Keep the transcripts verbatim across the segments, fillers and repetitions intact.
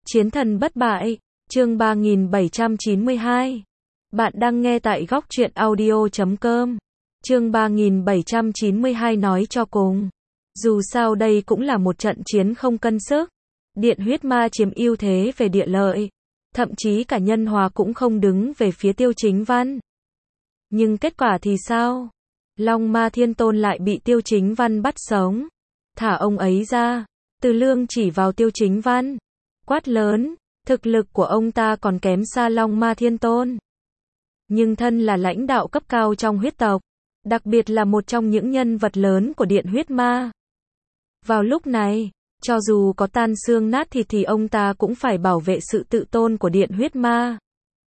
Chiến thần bất bại, chương ba nghìn bảy trăm chín mươi hai. Bạn đang nghe tại góc truyện audio chấm com. Chương ba nghìn bảy trăm chín mươi hai nói cho cùng. Dù sao đây cũng là một trận chiến không cân sức. Điện huyết ma chiếm ưu thế về địa lợi. Thậm chí cả nhân hòa cũng không đứng về phía Tiêu Chính Văn. Nhưng kết quả thì sao? Long Ma Thiên Tôn lại bị Tiêu Chính Văn bắt sống. Thả ông ấy ra. Từ Lương chỉ vào Tiêu Chính Văn. Quát lớn, thực lực của ông ta còn kém xa Long Ma Thiên Tôn. Nhưng thân là lãnh đạo cấp cao trong huyết tộc, đặc biệt là một trong những nhân vật lớn của Điện huyết ma. Vào lúc này, cho dù có tan xương nát thịt thì ông ta cũng phải bảo vệ sự tự tôn của Điện huyết ma.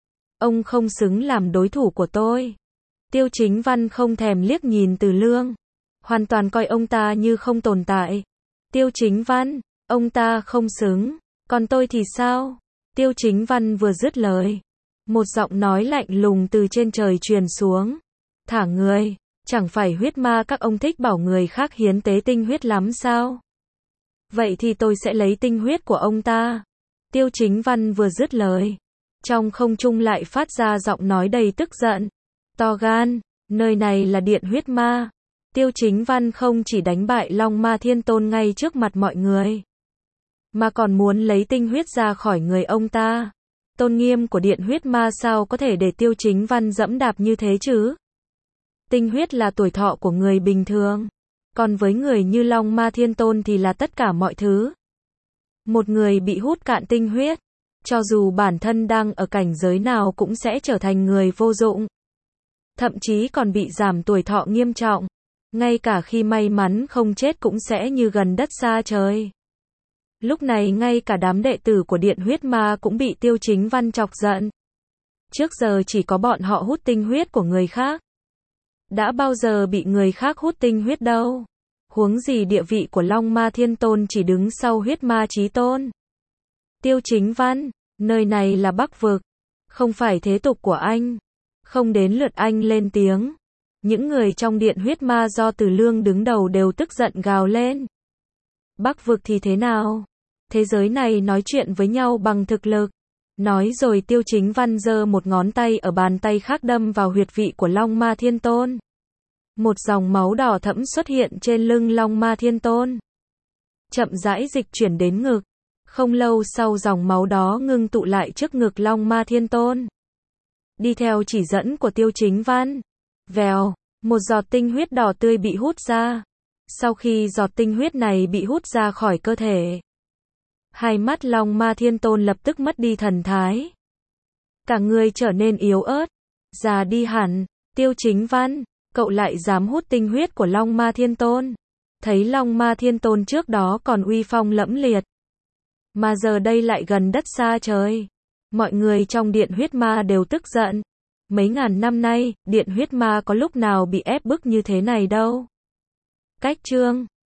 Ông không xứng làm đối thủ của tôi. Tiêu Chính Văn không thèm liếc nhìn Từ Lương, hoàn toàn coi ông ta như không tồn tại. Tiêu Chính Văn, ông ta không xứng. Còn tôi thì sao? Tiêu Chính Văn vừa dứt lời, một giọng nói lạnh lùng từ trên trời truyền xuống. Thả người, chẳng phải huyết ma các ông thích bảo người khác hiến tế tinh huyết lắm sao? Vậy thì tôi sẽ lấy tinh huyết của ông ta. Tiêu Chính Văn vừa dứt lời, trong không trung lại phát ra giọng nói đầy tức giận. To gan, nơi này là Điện huyết ma. Tiêu Chính Văn không chỉ đánh bại Long Ma Thiên Tôn ngay trước mặt mọi người, mà còn muốn lấy tinh huyết ra khỏi người ông ta. Tôn nghiêm của Điện huyết ma sao có thể để Tiêu Chính Văn dẫm đạp như thế chứ? Tinh huyết là tuổi thọ của người bình thường, còn với người như Long Ma Thiên Tôn thì là tất cả mọi thứ. Một người bị hút cạn tinh huyết, cho dù bản thân đang ở cảnh giới nào cũng sẽ trở thành người vô dụng. Thậm chí còn bị giảm tuổi thọ nghiêm trọng. Ngay cả khi may mắn không chết cũng sẽ như gần đất xa trời. Lúc này ngay cả đám đệ tử của Điện huyết ma cũng bị Tiêu Chính Văn chọc giận. Trước giờ chỉ có bọn họ hút tinh huyết của người khác. Đã bao giờ bị người khác hút tinh huyết đâu. Huống gì địa vị của Long Ma Thiên Tôn chỉ đứng sau huyết ma chí tôn. Tiêu Chính Văn, nơi này là Bắc Vực, không phải thế tục của anh. Không đến lượt anh lên tiếng. Những người trong Điện huyết ma do Từ Lương đứng đầu đều tức giận gào lên. Bắc Vực thì thế nào? Thế giới này nói chuyện với nhau bằng thực lực. Nói rồi Tiêu Chính Văn giơ một ngón tay ở bàn tay khác đâm vào huyệt vị của Long Ma Thiên Tôn. Một dòng máu đỏ thẫm xuất hiện trên lưng Long Ma Thiên Tôn. Chậm rãi dịch chuyển đến ngực. Không lâu sau dòng máu đó ngưng tụ lại trước ngực Long Ma Thiên Tôn. Đi theo chỉ dẫn của Tiêu Chính Văn. Vèo, một giọt tinh huyết đỏ tươi bị hút ra. Sau khi giọt tinh huyết này bị hút ra khỏi cơ thể, hai mắt Long Ma Thiên Tôn lập tức mất đi thần thái. Cả người trở nên yếu ớt, già đi hẳn. Tiêu Chính Văn, cậu lại dám hút tinh huyết của Long Ma Thiên Tôn. Thấy Long Ma Thiên Tôn trước đó còn uy phong lẫm liệt, mà giờ đây lại gần đất xa trời. Mọi người trong Điện huyết ma đều tức giận. Mấy ngàn năm nay, Điện huyết ma có lúc nào bị ép bức như thế này đâu. Cách chương